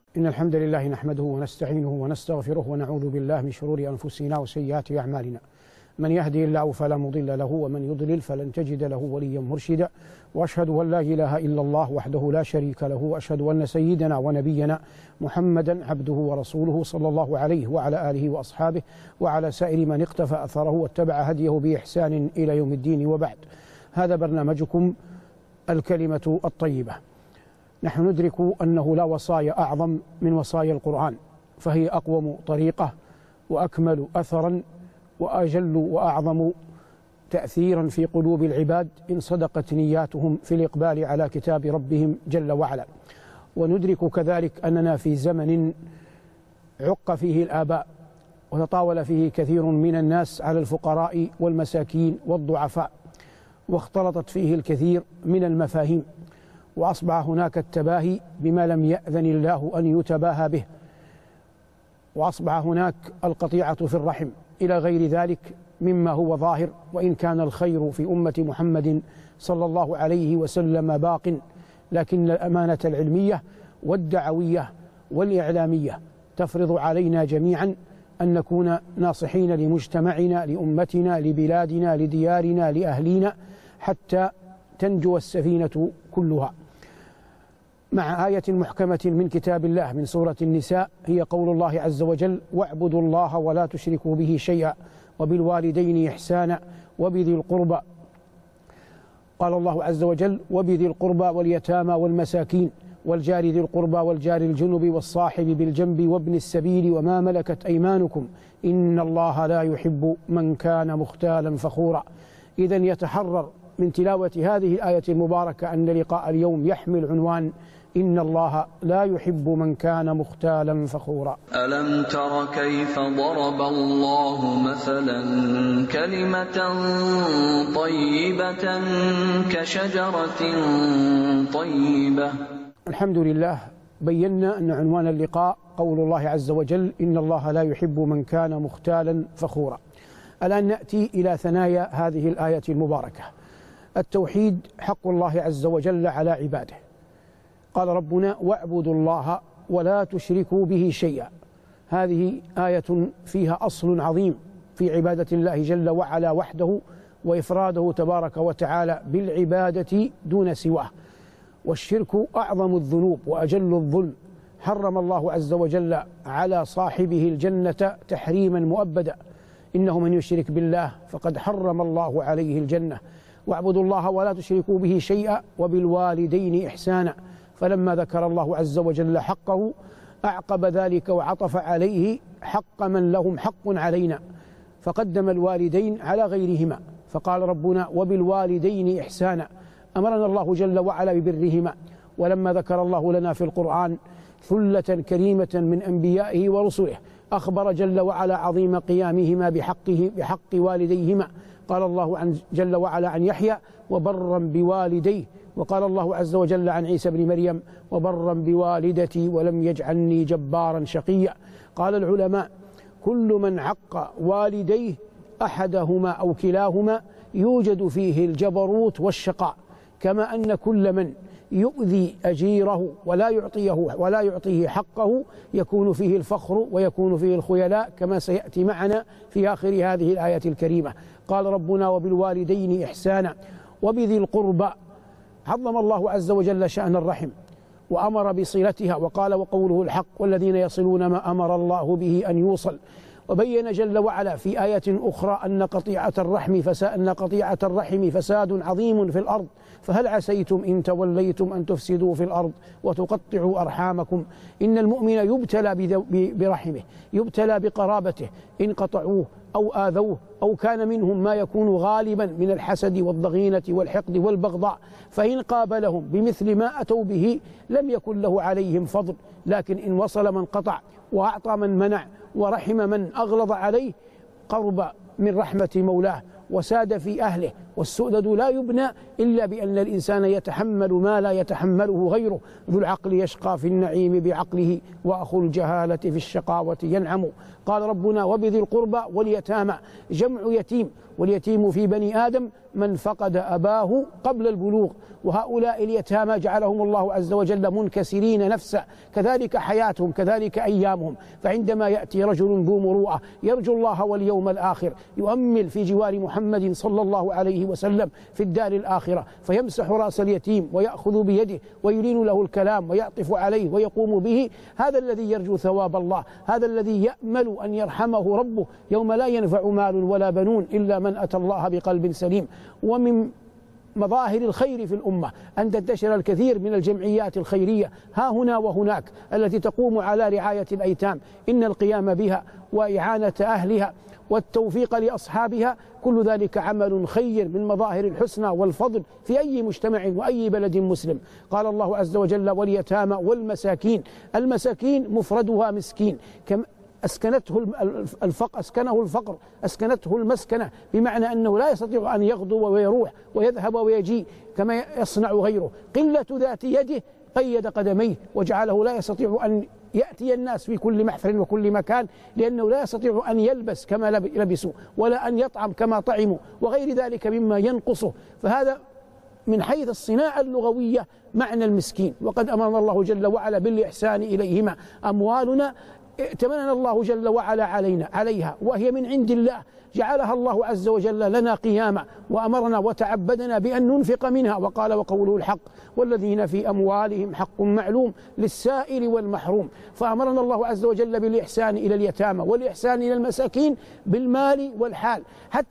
إن الحمد لله نحمده ونستعينه ونستغفره ونعوذ بالله من شرور أنفسنا وسيئات أعمالنا. من يهدي الله فلا مضل له ومن يضلل فلن تجد له وليا مرشدا، وأشهد أن لا إله إلا الله وحده لا شريك له، وأشهد أن سيدنا ونبينا محمدا عبده ورسوله صلى الله عليه وعلى آله وأصحابه وعلى سائر من اقتفى أثره واتبع هديه بإحسان إلى يوم الدين. وبعد، هذا برنامجكم الكلمة الطيبة. نحن ندرك أنه لا وصايا أعظم من وصايا القرآن، فهي أقوم طريقة وأكمل أثرا وأجل وأعظم تأثيرا في قلوب العباد إن صدقت نياتهم في الإقبال على كتاب ربهم جل وعلا. وندرك كذلك أننا في زمن عق فيه الآباء وتطاول فيه كثير من الناس على الفقراء والمساكين والضعفاء، واختلطت فيه الكثير من المفاهيم، وأصبح هناك التباهي بما لم يأذن الله أن يتباهى به، وأصبح هناك القطيعة في الرحم إلى غير ذلك مما هو ظاهر. وإن كان الخير في أمة محمد صلى الله عليه وسلم باق، لكن الأمانة العلمية والدعوية والإعلامية تفرض علينا جميعا أن نكون ناصحين لمجتمعنا، لأمتنا، لبلادنا، لديارنا، لأهلينا، حتى تنجو السفينة كلها. مع آية محكمة من كتاب الله من سورة النساء، هي قول الله عز وجل: واعبدوا الله ولا تشركوا به شيئا وبالوالدين إحسانا وبذي القربى. قال الله عز وجل: وبذي القربى واليتامى والمساكين والجار ذي القربى والجار الجنب والصاحب بالجنب وابن السبيل وما ملكت أيمانكم إن الله لا يحب من كان مختالا فخورا. إذن يتحرر من تلاوة هذه الآية المباركة أن لقاء اليوم يحمل عنوان: إن الله لا يحب من كان مختالا فخورا. ألم تر كيف ضرب الله مثلا كلمة طيبة كشجرة طيبة. الحمد لله، بينا أن عنوان اللقاء قول الله عز وجل: إن الله لا يحب من كان مختالا فخورا. الآن نأتي إلى ثنايا هذه الآية المباركة. التوحيد حق الله عز وجل على عباده. قال ربنا: واعبدوا الله ولا تشركوا به شيئا. هذه آية فيها أصل عظيم في عبادة الله جل وعلا وحده، وإفراده تبارك وتعالى بالعبادة دون سواه. والشرك أعظم الذنوب وأجل الظلم، حرم الله عز وجل على صاحبه الجنة تحريما مؤبدا. إنه من يشرك بالله فقد حرم الله عليه الجنة. واعبدوا الله ولا تشركوا به شيئا وبالوالدين إحسانا. فلما ذكر الله عز وجل حقه أعقب ذلك وعطف عليه حق من لهم حق علينا، فقدم الوالدين على غيرهما، فقال ربنا: وبالوالدين إحسانا. أمرنا الله جل وعلا ببرهما. ولما ذكر الله لنا في القرآن ثلة كريمة من أنبيائه ورسله، أخبر جل وعلا عظيم قيامهما بحق والديهما. قال الله جل وعلا عن يحيى: وبرا بوالديه. وقال الله عز وجل عن عيسى بن مريم: وبرا بوالدتي ولم يجعلني جبارا شقيا. قال العلماء: كل من عق والديه أحدهما أو كلاهما يوجد فيه الجبروت والشقاء، كما أن كل من يؤذي أجيره ولا يعطيه حقه يكون فيه الفخر ويكون فيه الخيلاء، كما سيأتي معنا في آخر هذه الآية الكريمة. قال ربنا: وبالوالدين إحسانا وبذي القربى. عظم الله عز وجل شأن الرحم وأمر بصلتها، وقال: وقوله الحق والذين يصلون ما أمر الله به أن يوصل. وبين جل وعلا في آية أخرى أن قطيعة الرحم فساد عظيم في الأرض، فهل عسيتم إن توليتم أن تفسدوا في الأرض وتقطعوا أرحامكم. إن المؤمن يبتلى برحمه، يبتلى بقرابته، إن قطعوه أو آذوه أو كان منهم ما يكون غالبا من الحسد والضغينة والحقد والبغضاء، فإن قابلهم بمثل ما أتوا به لم يكن له عليهم فضل. لكن إن وصل من قطع وأعطى من منع ورحم من أغلظ عليه قرب من رحمة مولاه وساد في أهله. والسؤدد لا يبنى إلا بأن الإنسان يتحمل ما لا يتحمله غيره. ذو العقل يشقى في النعيم بعقله، وأخو الجهالة في الشقاوة ينعم. قال ربنا: وبذي القربى واليتامى، جمع يتيم. واليتيم في بني آدم من فقد أباه قبل البلوغ، وهؤلاء اليتامى جعلهم الله عز وجل منكسرين نفسا، كذلك حياتهم كذلك أيامهم. فعندما يأتي رجل ذو مروءة يرجو الله واليوم الآخر يؤمل في جوار محمد صلى الله عليه وسلم في الدار الآخرة، فيمسح رأس اليتيم ويأخذ بيده ويلين له الكلام ويعطف عليه ويقوم به، هذا الذي يرجو ثواب الله، هذا الذي يأمل أن يرحمه ربه يوم لا ينفع مال ولا بنون إلا من أتى الله بقلب سليم. ومن مظاهر الخير في الأمة أن تنتشر الكثير من الجمعيات الخيرية ها هنا وهناك التي تقوم على رعاية الأيتام، إن القيام بها وإعانة أهلها والتوفيق لأصحابها كل ذلك عمل خير من مظاهر الحسنى والفضل في أي مجتمع وأي بلد مسلم. قال الله عز وجل واليتامى والمساكين، المساكين مفردها مسكين، أسكنته الفقر، أسكنته المسكنة، بمعنى أنه لا يستطيع أن يغدو ويروح ويذهب ويجي كما يصنع غيره، قلة ذات يده قيد قدميه وجعله لا يستطيع أن يأتي الناس في كل محفل وكل مكان، لأنه لا يستطيع أن يلبس كما لبسوا ولا أن يطعم كما طعموا وغير ذلك مما ينقصه. فهذا من حيث الصناعة اللغوية معنى المسكين. وقد أمرنا الله جل وعلا بالإحسان إليهما. أموالنا ائتمننا الله جل وعلا عليها وهي من عند الله، جعلها الله عز وجل لنا قياما وأمرنا وتعبدنا بأن ننفق منها، وقال وقوله الحق والذين في أموالهم حق معلوم للسائل والمحروم. فأمرنا الله عز وجل بالإحسان إلى اليتامى والإحسان إلى المساكين بالمال والحال،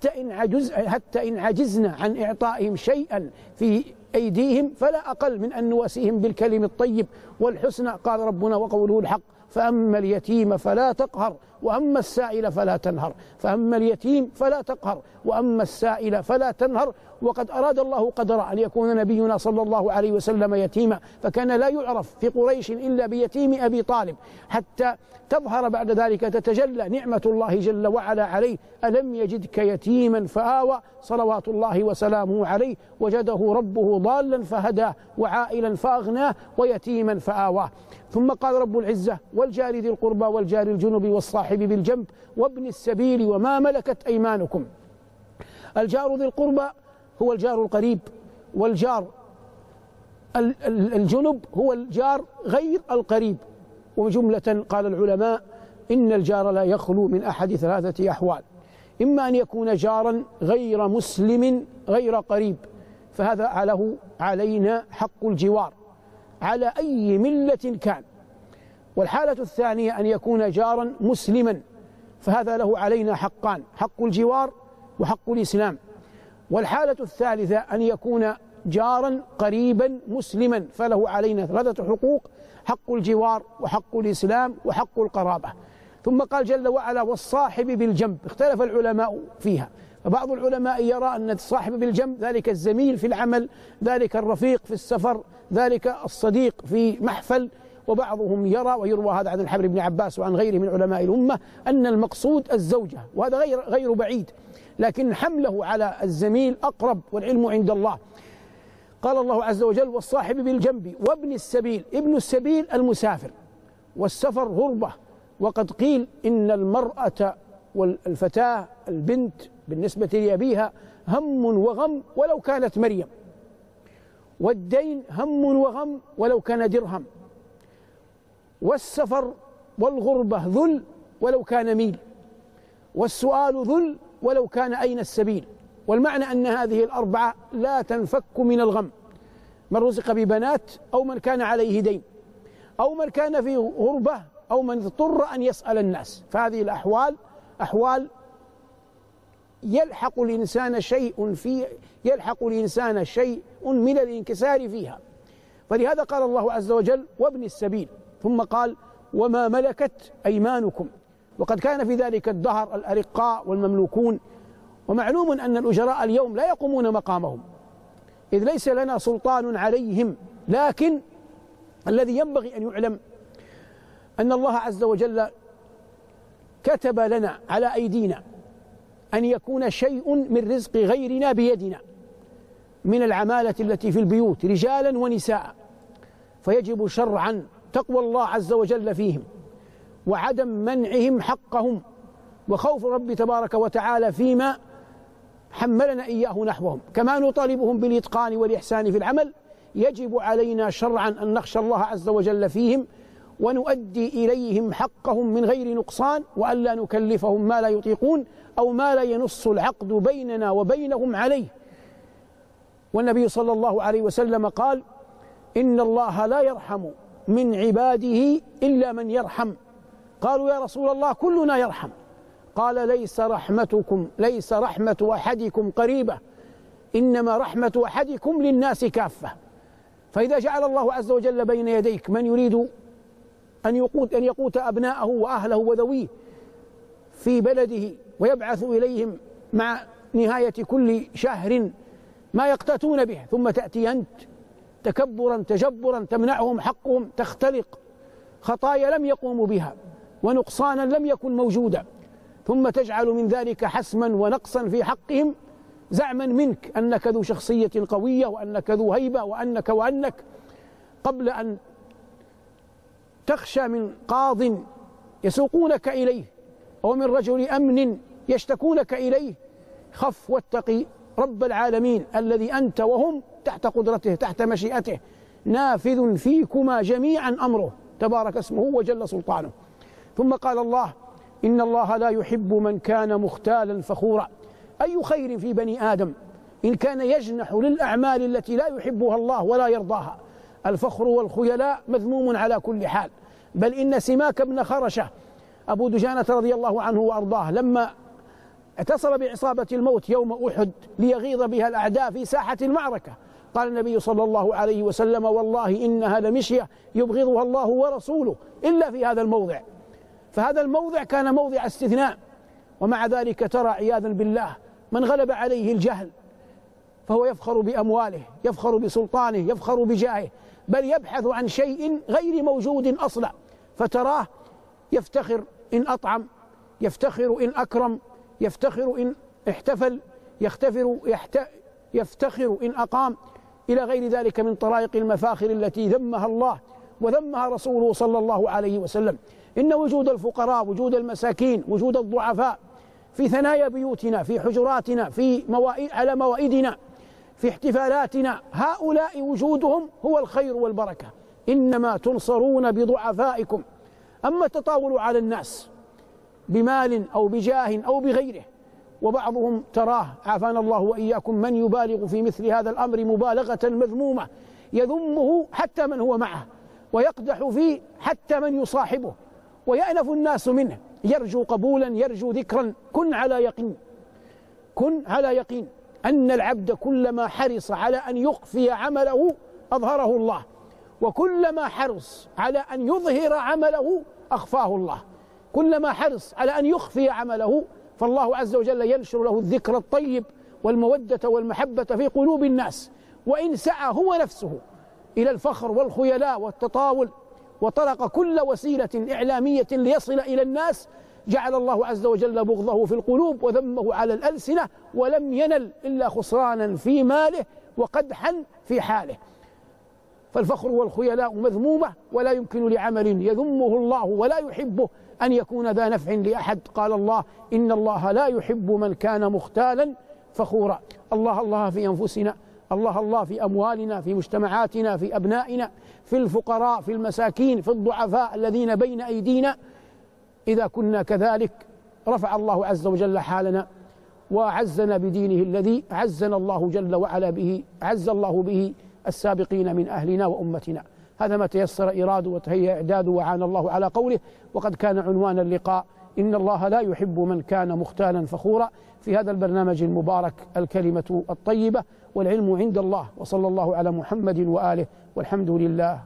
حتى إن عجزنا عن إعطائهم شيئا في أيديهم فلا أقل من أن نواسيهم بالكلم الطيب والحسنى. قال ربنا وقوله الحق فأما اليتيم فلا تقهر وأما السائل فلا تنهر، فأما اليتيم فلا تقهر وأما السائل فلا تنهر. وقد أراد الله قدر أن يكون نبينا صلى الله عليه وسلم يتيما، فكان لا يعرف في قريش إلا بيتيم أبي طالب، حتى تظهر بعد ذلك تتجلى نعمة الله جل وعلا عليه. ألم يجدك يتيما فآوى، صلوات الله وسلامه عليه، وجده ربه ضالا فهداه وعائلا فأغناه ويتيما فآواه. ثم قال رب العزة والجار ذي القربى والجار الجنب والصاحب بالجنب وابن السبيل وما ملكت أيمانكم. الجار ذي القربى هو الجار القريب، والجار الجنب هو الجار غير القريب. وجملة قال العلماء إن الجار لا يخلو من أحد ثلاثة أحوال: إما أن يكون جارا غير مسلم غير قريب، فهذا له علينا حق الجوار على أي ملة كان. والحالة الثانية أن يكون جارا مسلما، فهذا له علينا حقان: حق الجوار وحق الإسلام. والحالة الثالثة أن يكون جارا قريبا مسلما، فله علينا ثلاثة حقوق: حق الجوار وحق الإسلام وحق القرابة. ثم قال جل وعلا والصاحب بالجنب. اختلف العلماء فيها، فبعض العلماء يرى أن الصاحب بالجنب ذلك الزميل في العمل، ذلك الرفيق في السفر، ذلك الصديق في محفل. وبعضهم يرى، ويروى هذا عن الحبر بن عباس وعن غيره من علماء الأمة، أن المقصود الزوجة، وهذا غير بعيد، لكن حمله على الزميل أقرب، والعلم عند الله. قال الله عز وجل والصاحب بالجنب وابن السبيل. ابن السبيل المسافر، والسفر غربة. وقد قيل إن المرأة والفتاة البنت بالنسبة لأبيها هم وغم ولو كانت مريم، والدين هم وغم ولو كان درهم، والسفر والغربة ذل ولو كان ميل، والسؤال ذل ولو كان أين السبيل. والمعنى أن هذه الأربعة لا تنفك من الغم: من رزق ببنات، أو من كان عليه دين، أو من كان في غربة، أو من اضطر أن يسأل الناس. فهذه الأحوال أحوال يلحق الإنسان شيء من الانكسار فيها. فلهذا قال الله عز وجل وابن السبيل، ثم قال وما ملكت أيمانكم. وقد كان في ذلك الدهر الأرقاء والمملوكون، ومعلوم أن الأجراء اليوم لا يقومون مقامهم، إذ ليس لنا سلطان عليهم. لكن الذي ينبغي أن يعلم أن الله عز وجل كتب لنا على أيدينا أن يكون شيء من رزق غيرنا بيدنا من العمالة التي في البيوت رجالا ونساء، فيجب شرعا تقوى الله عز وجل فيهم، وعدم منعهم حقهم، وخوف رب تبارك وتعالى فيما حملنا إياه نحوهم. كما نطالبهم بالإتقان والإحسان في العمل، يجب علينا شرعا أن نخشى الله عز وجل فيهم ونؤدي إليهم حقهم من غير نقصان، وألا نكلفهم ما لا يطيقون أو ما لا ينص العقد بيننا وبينهم عليه. والنبي صلى الله عليه وسلم قال: إن الله لا يرحم من عباده إلا من يرحم. قالوا: يا رسول الله كلنا يرحم. قال: ليس رحمة أحدكم قريبة، إنما رحمة أحدكم للناس كافة. فإذا جعل الله عز وجل بين يديك من يريد أن يقوت أبناءه وأهله وذويه في بلده ويبعث إليهم مع نهاية كل شهر ما يقتاتون به، ثم تأتي أنت تكبرا تجبرا تمنعهم حقهم، تختلق خطايا لم يقوموا بها ونقصانا لم يكن موجودا، ثم تجعل من ذلك حسما ونقصا في حقهم زعما منك أنك ذو شخصية قوية وأنك ذو هيبة وأنك قبل أن تخشى من قاض يسوقونك إليه أو من رجل أمن يشتكونك إليه، خف واتقي رب العالمين الذي أنت وهم تحت قدرته تحت مشيئته، نافذ فيكما جميعا أمره تبارك اسمه وجل سلطانه. ثم قال الله: إن الله لا يحب من كان مختالا فخورا. أي خير في بني آدم إن كان يجنح للأعمال التي لا يحبها الله ولا يرضاها. الفخر والخيلاء مذموم على كل حال، بل إن سماك بن خرشة أبو دجانة رضي الله عنه وأرضاه لما اتصل بعصابة الموت يوم أحد ليغيظ بها الأعداء في ساحة المعركة، قال النبي صلى الله عليه وسلم: والله إنها لمشية يبغضها الله ورسوله إلا في هذا الموضع. فهذا الموضع كان موضع استثناء، ومع ذلك ترى عياذا بالله من غلب عليه الجهل فهو يفخر بأمواله، يفخر بسلطانه، يفخر بجاهه، بل يبحث عن شيء غير موجود أصلا، فتراه يفتخر إن أطعم، يفتخر إن أكرم، يفتخر إن احتفل، يفتخر إن أقام، إلى غير ذلك من طرائق المفاخر التي ذمها الله وذمها رسوله صلى الله عليه وسلم. إن وجود الفقراء، وجود المساكين، وجود الضعفاء في ثنايا بيوتنا، في حجراتنا، على موائدنا، في احتفالاتنا، هؤلاء وجودهم هو الخير والبركة. إنما تنصرون بضعفائكم. أما التطاول على الناس بمال أو بجاه أو بغيره، وبعضهم تراه عافانا الله وإياكم من يبالغ في مثل هذا الأمر مبالغة مذمومة، يذمه حتى من هو معه، ويقدح فيه حتى من يصاحبه، ويأنف الناس منه، يرجو قبولا، يرجو ذكرا. كن على يقين أن العبد كلما حرص على أن يخفي عمله أظهره الله، وكلما حرص على أن يظهر عمله أخفاه الله. كلما حرص على أن يخفي عمله فالله عز وجل ينشر له الذكر الطيب والمودة والمحبة في قلوب الناس. وإن سعى هو نفسه إلى الفخر والخيلاء والتطاول وطرق كل وسيلة إعلامية ليصل إلى الناس، جعل الله عز وجل بغضه في القلوب وذمه على الألسنة، ولم ينل إلا خسرانا في ماله وقدحا في حاله. فالفخر والخيلاء مذمومة، ولا يمكن لعمل يذمه الله ولا يحبه أن يكون ذا نفع لأحد. قال الله: إن الله لا يحب من كان مختالا فخورا. الله في أنفسنا، الله في أموالنا، في مجتمعاتنا، في أبنائنا، في الفقراء، في المساكين، في الضعفاء الذين بين أيدينا. إذا كنا كذلك رفع الله عز وجل حالنا وأعزنا بدينه الذي أعزنا الله جل وعلا به، أعز الله به السابقين من أهلنا وأمتنا. هذا ما تيسر إراده وتهيأ إعداده، وعان الله على قوله. وقد كان عنوان اللقاء: إن الله لا يحب من كان مختالا فخورا، في هذا البرنامج المبارك الكلمة الطيبة والعلم عند الله. وصلى الله على محمد وآله، والحمد لله